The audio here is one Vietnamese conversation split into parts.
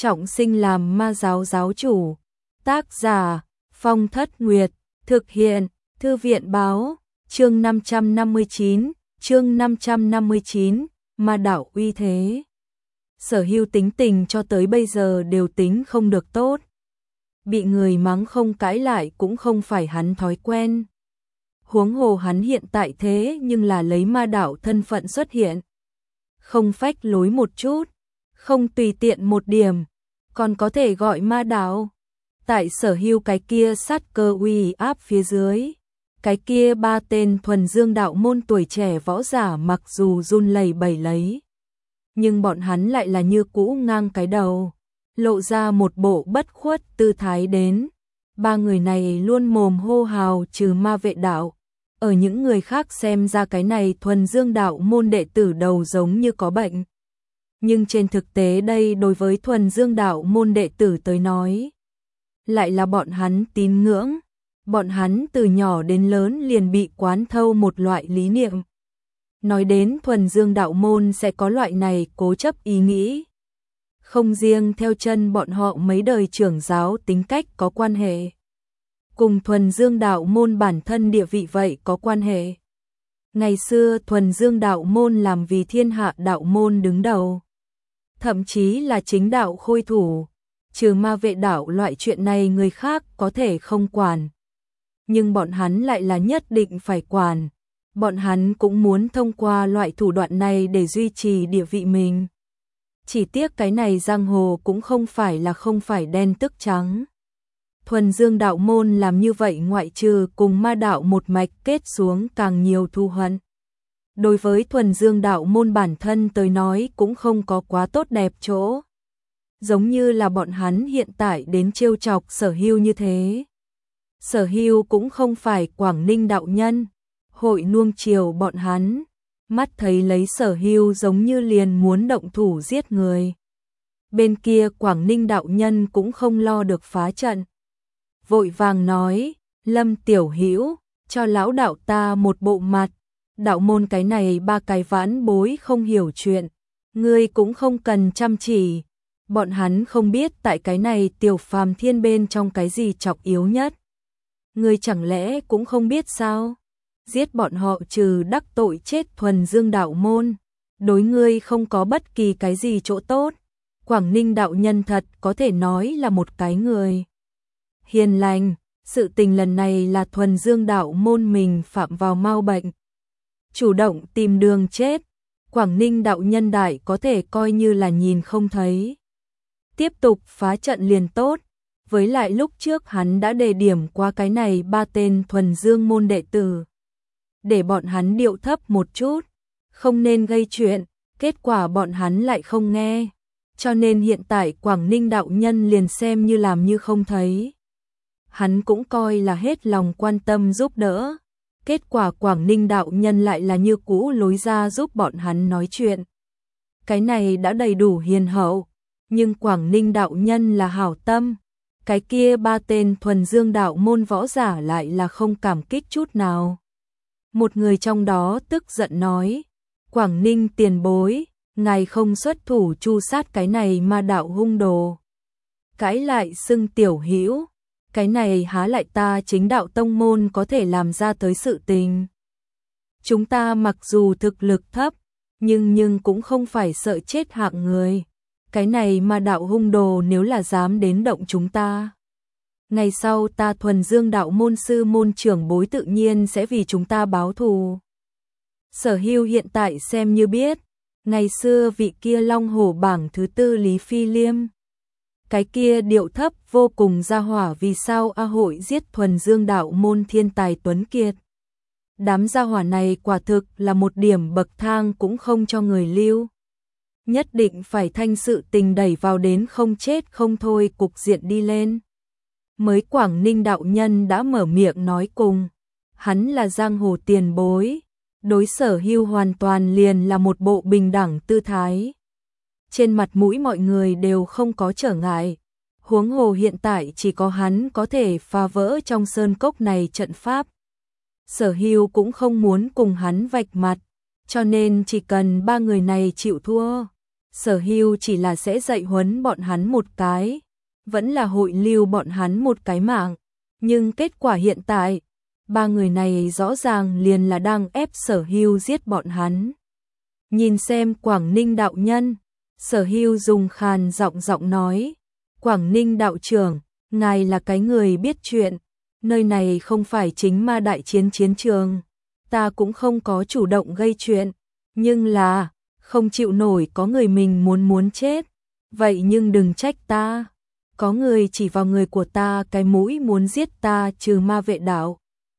trọng sinh làm ma giáo giáo chủ. Tác giả Phong Thất Nguyệt. Thực hiện Thư viện báo. Chương 559, ma đạo uy thế. Sở Hưu tính tình cho tới bây giờ đều tính không được tốt. Bị người mắng không cãi lại cũng không phải hắn thói quen. Huống hồ hắn hiện tại thế nhưng là lấy ma đạo thân phận xuất hiện. Không phách lối một chút, không tùy tiện một điểm, còn có thể gọi ma đạo. Tại Sở Hưu cái kia sát cơ uy áp phía dưới, cái kia ba tên thuần dương đạo môn tuổi trẻ võ giả mặc dù run lẩy bẩy lấy, nhưng bọn hắn lại là như cũ ngang cái đầu, lộ ra một bộ bất khuất tư thái đến. Ba người này luôn mồm hô hào trừ ma vệ đạo, ở những người khác xem ra cái này thuần dương đạo môn đệ tử đầu giống như có bệnh. Nhưng trên thực tế đây đối với thuần dương đạo môn đệ tử tới nói, lại là bọn hắn tín ngưỡng. Bọn hắn từ nhỏ đến lớn liền bị quán thâu một loại lý niệm. Nói đến thuần dương đạo môn sẽ có loại này cố chấp ý nghĩ. Không riêng theo chân bọn họ mấy đời trưởng giáo tính cách có quan hệ. Cùng thuần dương đạo môn bản thân địa vị vậy có quan hệ. Ngày xưa thuần dương đạo môn làm vì thiên hạ đạo môn đứng đầu. Thậm chí là chính đạo khôi thủ. Trừ ma vệ đạo loại chuyện này người khác có thể không quản. Nhưng bọn hắn lại là nhất định phải quản. Bọn hắn cũng muốn thông qua loại thủ đoạn này để duy trì địa vị mình. Chỉ tiếc cái này giang hồ cũng không phải đen tức trắng. Thuần dương đạo môn làm như vậy ngoại trừ cùng ma đạo một mạch kết xuống càng nhiều thù hận. Đối với thuần dương đạo môn bản thân tới nói cũng không có quá tốt đẹp chỗ. Giống như là bọn hắn hiện tại đến trêu chọc Sở Hưu như thế. Sở Hưu cũng không phải Quảng Ninh đạo nhân, hội nuông chiều bọn hắn, mắt thấy lấy Sở Hưu giống như liền muốn động thủ giết người. Bên kia Quảng Ninh đạo nhân cũng không lo được phá trận. Vội vàng nói, Lâm tiểu hữu, cho lão đạo ta một bộ mặt, đạo môn cái này ba cái vãn bối không hiểu chuyện, ngươi cũng không cần chăm chỉ. Bọn hắn không biết tại cái này tiểu phàm thiên bên trong cái gì trọng yếu nhất. Ngươi chẳng lẽ cũng không biết sao? Giết bọn họ trừ đắc tội chết thuần dương đạo môn, đối ngươi không có bất kỳ cái gì chỗ tốt. Quảng Ninh đạo nhân thật có thể nói là một cái người hiền lành. Sự tình lần này là thuần dương đạo môn mình phạm vào mau bệnh, chủ động tìm đường chết. Quảng Ninh đạo nhân đại có thể coi như là nhìn không thấy, tiếp tục phá trận liền tốt. Với lại lúc trước hắn đã đề điểm qua cái này ba tên thuần dương môn đệ tử, để bọn hắn điệu thấp một chút, không nên gây chuyện. Kết quả bọn hắn lại không nghe, cho nên hiện tại Quảng Ninh đạo nhân liền xem như làm như không thấy. Hắn cũng coi là hết lòng quan tâm giúp đỡ. Kết quả Quảng Ninh đạo nhân lại là như cũ lối ra giúp bọn hắn nói chuyện. Cái này đã đầy đủ hiền hậu, nhưng Quảng Ninh đạo nhân là hảo tâm. Cái kia ba tên thuần dương đạo môn võ giả lại là không cảm kích chút nào. Một người trong đó tức giận nói, Quảng Ninh tiền bối, ngài không xuất thủ tru sát cái này ma đạo hung đồ. Cãi lại xưng tiểu hữu, cái này há lại ta chính đạo tông môn có thể làm ra tới sự tình. Chúng ta mặc dù thực lực thấp, nhưng cũng không phải sợ chết hạng người. Cái này ma đạo hung đồ nếu là dám đến động chúng ta, ngày sau ta thuần dương đạo môn sư môn trưởng bối tự nhiên sẽ vì chúng ta báo thù. Sở Hưu hiện tại xem như biết, ngày xưa vị kia long hổ bảng thứ tư Lý Phi Liêm, cái kia điệu thấp vô cùng ra hỏa vì sao hội giết thuần dương đạo môn thiên tài tuấn kiệt. Đám gia hỏa này quả thực là một điểm bậc thang cũng không cho người lưu. Nhất định phải thanh sự tình đẩy vào đến không chết không thôi cục diện đi lên. Mới Quảng Ninh đạo nhân đã mở miệng nói cùng, hắn là giang hồ tiền bối, đối Sở Hưu hoàn toàn liền là một bộ bình đẳng tư thái. Trên mặt mũi mọi người đều không có trở ngại, huống hồ hiện tại chỉ có hắn có thể phá vỡ trong sơn cốc này trận pháp. Sở Hưu cũng không muốn cùng hắn vạch mặt, cho nên chỉ cần ba người này chịu thua, Sở Hưu chỉ là sẽ dạy huấn bọn hắn một cái, vẫn là hội lưu bọn hắn một cái mạng, nhưng kết quả hiện tại, ba người này rõ ràng liền là đang ép Sở Hưu giết bọn hắn. Nhìn xem Quảng Ninh đạo nhân, Sở Hưu dùng khàn giọng nói, Quảng Ninh đạo trưởng, ngài là cái người biết chuyện, nơi này không phải chính ma đại chiến chiến trường, ta cũng không có chủ động gây chuyện, nhưng là, không chịu nổi có người mình muốn chết, vậy nhưng đừng trách ta, có người chỉ vào người của ta cái mũi muốn giết ta trừ ma vệ đạo.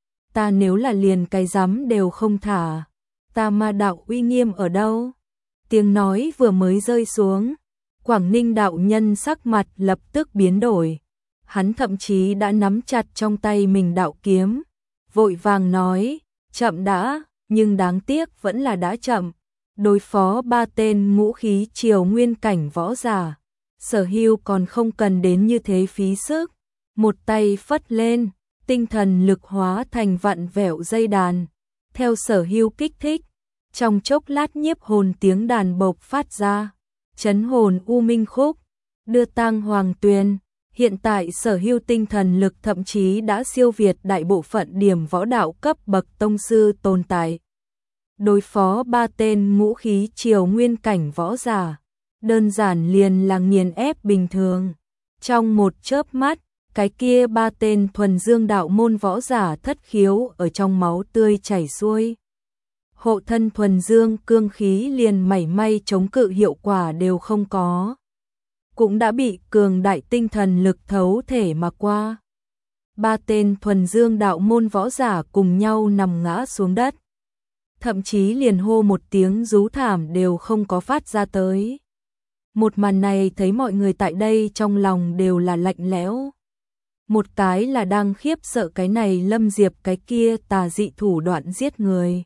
Ta nếu là liền cái dám đều không thả, ta ma đạo uy nghiêm ở đâu? Tiếng nói vừa mới rơi xuống, Quảng Ninh đạo nhân sắc mặt lập tức biến đổi. Hắn thậm chí đã nắm chặt trong tay mình đạo kiếm, vội vàng nói, chậm đã, nhưng đáng tiếc vẫn là đã chậm. Đối phó ba tên ngũ khí triều nguyên cảnh võ giả, Sở Hưu còn không cần đến như thế phí sức. Một tay phất lên, tinh thần lực hóa thành vặn vẹo dây đàn. Theo Sở Hưu kích thích, trong chốc lát nhiếp hồn tiếng đàn bộc phát ra, chấn hồn u minh khúc, đưa tang hoàng tuyền. Hiện tại Sở Hưu tinh thần lực thậm chí đã siêu việt đại bộ phận điểm võ đạo cấp bậc tông sư tồn tại. Đối phó ba tên ngũ khí triều nguyên cảnh võ giả, đơn giản liền là nghiền ép bình thường. Trong một chớp mắt, cái kia ba tên thuần dương đạo môn võ giả thất khiếu ở trong máu tươi chảy xuôi. Hộ thân thuần dương cương khí liền mảy may chống cự hiệu quả đều không có. Cũng đã bị cường đại tinh thần lực thấu thể mà qua. Ba tên thuần dương đạo môn võ giả cùng nhau nằm ngã xuống đất. Thậm chí liền hô một tiếng rú thảm đều không có phát ra tới. Một màn này thấy mọi người tại đây trong lòng đều là lạnh lẽo. Một cái là đang khiếp sợ cái này Lâm Diệp, cái kia tà dị thủ đoạn giết người.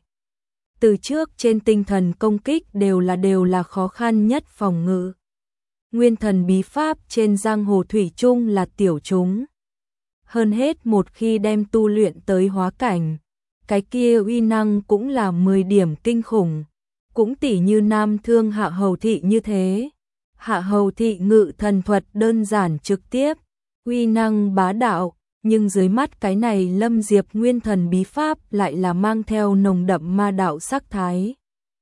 Từ trước trên tinh thần công kích đều là khó khăn nhất phòng ngự. Nguyên thần bí pháp trên giang hồ thủy chung là tiểu chúng. Hơn hết một khi đem tu luyện tới hóa cảnh, cái kia uy năng cũng là 10 điểm kinh khủng. Cũng tỉ như Nam Thương Hạ Hầu Thị như thế. Hạ Hầu Thị ngự thần thuật đơn giản trực tiếp, uy năng bá đạo, nhưng dưới mắt cái này Lâm Diệp nguyên thần bí pháp lại là mang theo nồng đậm ma đạo sắc thái.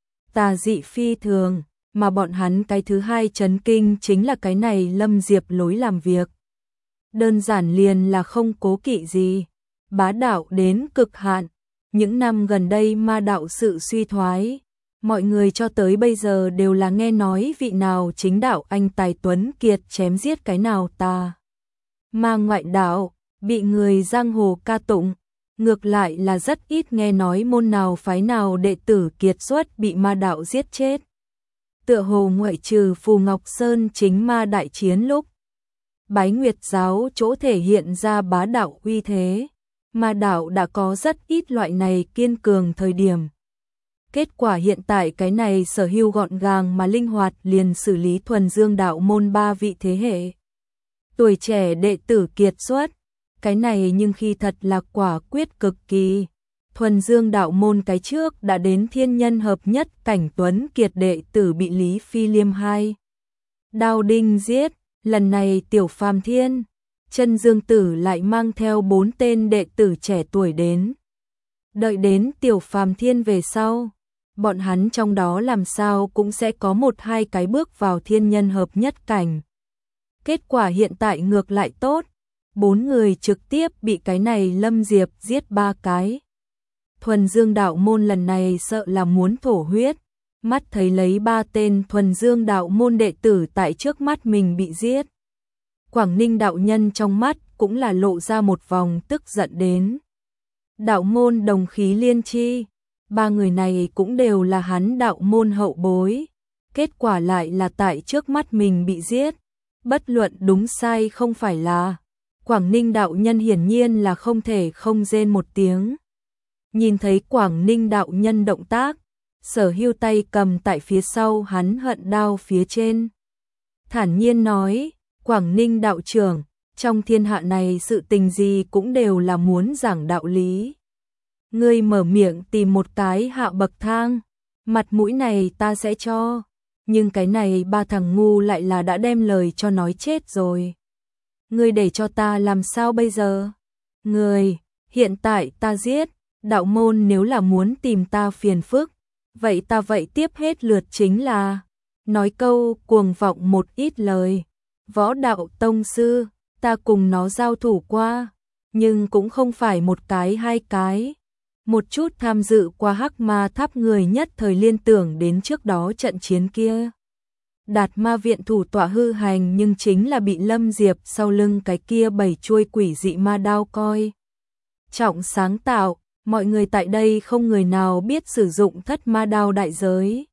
Tà dị phi thường, mà bọn hắn cái thứ hai chấn kinh chính là cái này Lâm Diệp lối làm việc. Đơn giản liền là không cố kỵ gì, bá đạo đến cực hạn. Những năm gần đây ma đạo sự suy thoái, mọi người cho tới bây giờ đều là nghe nói vị nào chính đạo anh tài tuấn kiệt chém giết cái nào tà ma ngoại đạo, bị người giang hồ ca tụng. Ngược lại là rất ít nghe nói môn nào phái nào đệ tử kiệt xuất bị ma đạo giết chết. Tựa hồ ngoại trừ Phù Ngọc Sơn chính ma đại chiến lúc Bái Nguyệt giáo chỗ thể hiện ra bá đạo uy thế, ma đạo đã có rất ít loại này kiên cường thời điểm. Kết quả hiện tại cái này Sở Hưu gọn gàng mà linh hoạt liền xử lý thuần dương đạo môn 3 vị thế hệ. Tuổi trẻ đệ tử kiệt xuất, cái này nhưng khi thật là quả quyết cực kỳ. Thuần dương đạo môn cái trước đã đến thiên nhân hợp nhất cảnh tuấn kiệt đệ tử bị Lý Phi Liêm hai đao đinh giết, lần này Tiểu Phàm Thiên, Chân Dương Tử lại mang theo 4 tên đệ tử trẻ tuổi đến. Đợi đến Tiểu Phàm Thiên về sau, bọn hắn trong đó làm sao cũng sẽ có 1-2 cái bước vào thiên nhân hợp nhất cảnh. Kết quả hiện tại ngược lại tốt, 4 người trực tiếp bị cái này Lâm Diệp giết 3 cái. Thuần dương đạo môn lần này sợ là muốn thổ huyết, mắt thấy lấy 3 tên thuần dương đạo môn đệ tử tại trước mắt mình bị giết. Quảng Ninh đạo nhân trong mắt cũng là lộ ra một vòng tức giận đến. Đạo môn đồng khí liên chi, 3 người này cũng đều là hắn đạo môn hậu bối, kết quả lại là tại trước mắt mình bị giết. Bất luận đúng sai không phải là, Quảng Ninh đạo nhân hiển nhiên là không thể không rên một tiếng. Nhìn thấy Quảng Ninh đạo nhân động tác, Sở Hưu tay cầm tại phía sau hắn hận đao phía trên. Thản nhiên nói, Quảng Ninh đạo trưởng, trong thiên hạ này sự tình gì cũng đều là muốn giảng đạo lý. Ngươi mở miệng tìm một cái hạ bậc thang, mặt mũi này ta sẽ cho. nhưng cái này ba thằng ngu lại là đã đem lời cho nói chết rồi. Ngươi để cho ta làm sao bây giờ? Ngươi, hiện tại ta giết, đạo môn nếu là muốn tìm ta phiền phức, vậy ta vậy tiếp hết lượt chính là, nói câu cuồng vọng một ít lời. Võ đạo tông sư, ta cùng nó giao thủ qua, nhưng cũng không phải một cái hai cái. Một chút tham dự qua Hắc Ma Tháp người nhất thời liên tưởng đến trước đó trận chiến kia. Đạt Ma viện thủ tọa hư hành nhưng chính là bị Lâm Diệp sau lưng cái kia 7 chuôi quỷ dị ma đao coi trọng sáng tạo, mọi người tại đây không người nào biết sử dụng thất ma đao đại giới.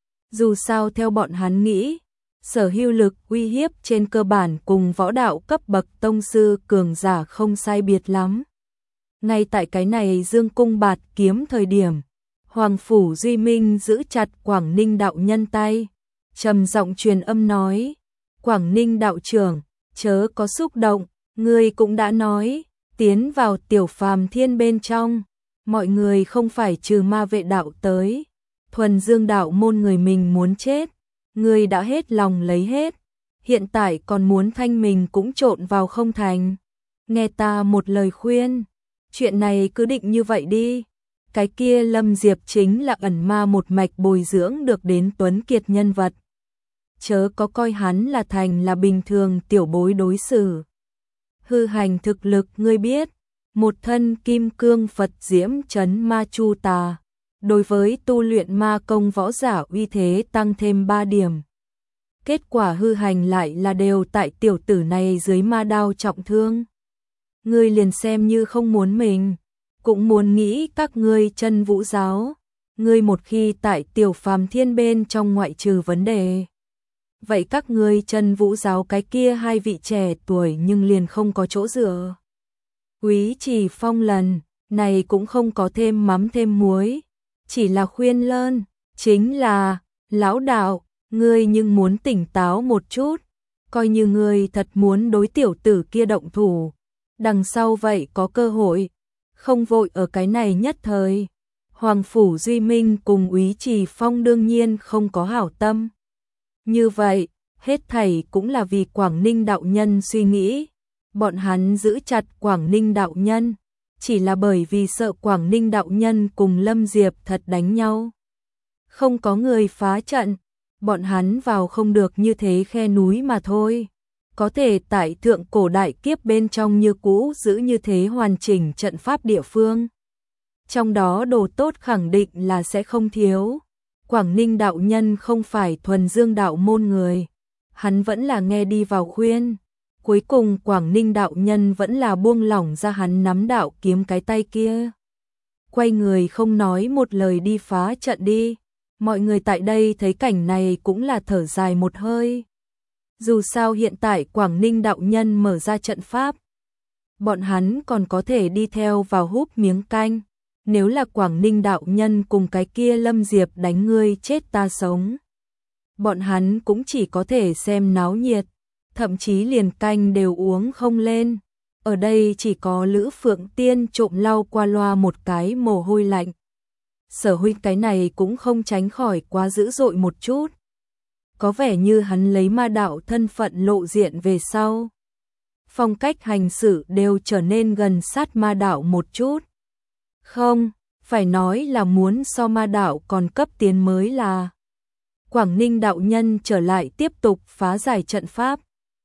Dù sao theo bọn hắn nghĩ, sở hữu lực uy hiếp trên cơ bản cùng võ đạo cấp bậc tông sư cường giả không sai biệt lắm. Ngay tại cái này dương cung bạt kiếm thời điểm, Hoàng Phủ Duy Minh giữ chặt Quảng Ninh đạo nhân tay, trầm giọng truyền âm nói, Quảng Ninh đạo trưởng, chớ có xúc động, ngươi cũng đã nói, tiến vào tiểu phàm thiên bên trong, mọi người không phải trừ ma vệ đạo tới, thuần dương đạo môn người mình muốn chết, ngươi đã hết lòng lấy hết, hiện tại còn muốn thanh mình cũng trộn vào không thành. Nghe ta một lời khuyên, chuyện này cứ định như vậy đi. Cái kia Lâm Diệp chính là ẩn ma một mạch bồi dưỡng được đến tuấn kiệt nhân vật. Chớ có coi hắn là thành là bình thường tiểu bối đối xử. Hư hành thực lực ngươi biết, một thân kim cương Phật diễm chấn ma chu tà, đối với tu luyện ma công võ giả uy thế tăng thêm 3 điểm. Kết quả hư hành lại là đều tại tiểu tử này dưới ma đao trọng thương. Ngươi liền xem như không muốn mình, cũng muốn nghĩ các ngươi chân vũ giáo, ngươi một khi tại tiểu phàm thiên bên trong ngoại trừ vấn đề. Vậy các ngươi chân vũ giáo cái kia hai vị trẻ tuổi nhưng liền không có chỗ dựa. Quý Trì Phong lần này cũng không có thêm mắm thêm muối, chỉ là khuyên lơn, chính là, lão đạo, ngươi nhưng muốn tỉnh táo một chút, coi như ngươi thật muốn đối tiểu tử kia động thủ, đằng sau vậy có cơ hội, không vội ở cái này nhất thời. Hoàng Phủ Duy Minh cùng Úy Trì Phong đương nhiên không có hảo tâm. Như vậy, hết thảy cũng là vì Quảng Ninh đạo nhân suy nghĩ. Bọn hắn giữ chặt Quảng Ninh đạo nhân, chỉ là bởi vì sợ Quảng Ninh đạo nhân cùng Lâm Diệp thật đánh nhau. Không có người phá trận, bọn hắn vào không được như thế khe núi mà thôi. Có thể tại thượng cổ đại kiếp bên trong như cũ giữ như thế hoàn chỉnh trận pháp địa phương. Trong đó đồ tốt khẳng định là sẽ không thiếu. Quảng Ninh đạo nhân không phải thuần dương đạo môn người, hắn vẫn là nghe đi vào khuyên. Cuối cùng Quảng Ninh đạo nhân vẫn là buông lỏng ra hắn nắm đạo kiếm cái tay kia. Quay người không nói một lời đi phá trận đi. Mọi người tại đây thấy cảnh này cũng là thở dài một hơi. Dù sao hiện tại Quảng Ninh đạo nhân mở ra trận pháp, bọn hắn còn có thể đi theo vào húp miếng canh. Nếu là Quảng Ninh đạo nhân cùng cái kia Lâm Diệp đánh ngươi chết ta sống, bọn hắn cũng chỉ có thể xem náo nhiệt, thậm chí liền canh đều uống không lên. Ở đây chỉ có Lữ Phượng Tiên trộm lau qua loa một cái mồ hôi lạnh. Sở Huynh cái này cũng không tránh khỏi quá dữ dội một chút. Có vẻ như hắn lấy ma đạo thân phận lộ diện về sau, phong cách hành xử đều trở nên gần sát ma đạo một chút. Không, phải nói là muốn so ma đạo còn cấp tiến mới là. Quảng Ninh đạo nhân trở lại tiếp tục phá giải trận pháp.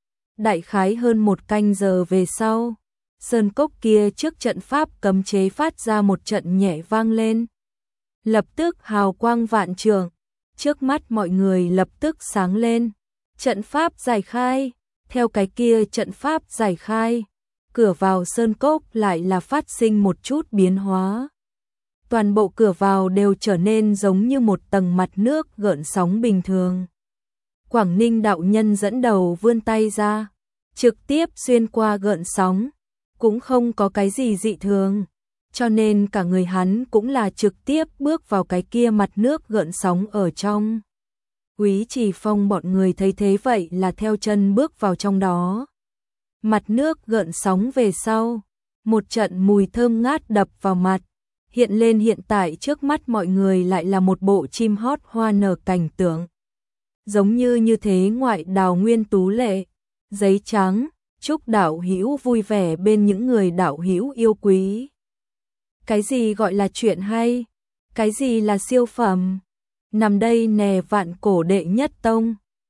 Đại khái hơn một canh giờ về sau, sơn cốc kia trước trận pháp cấm chế phát ra một trận nhẹ vang lên. Lập tức hào quang vạn trượng, trước mắt mọi người lập tức sáng lên. Trận pháp giải khai, theo cái kia trận pháp giải khai, cửa vào sơn cốc lại là phát sinh một chút biến hóa. Toàn bộ cửa vào đều trở nên giống như một tầng mặt nước gợn sóng bình thường. Quảng Ninh đạo nhân dẫn đầu vươn tay ra, trực tiếp xuyên qua gợn sóng, cũng không có cái gì dị thường, cho nên cả người hắn cũng là trực tiếp bước vào cái kia mặt nước gợn sóng ở trong. Úy Trì Phong bọn người thấy thế vậy là theo chân bước vào trong đó. Mặt nước gợn sóng về sau, một trận mùi thơm ngát đập vào mặt, hiện lên hiện tại trước mắt mọi người lại là một bộ chim hót hoa nở cảnh tượng. giống như thế ngoại đào nguyên tú lệ, giấy trắng, chúc đạo hữu vui vẻ bên những người đạo hữu yêu quý. Cái gì gọi là chuyện hay? Cái gì là siêu phẩm? Nằm đây nè vạn cổ đệ nhất tông.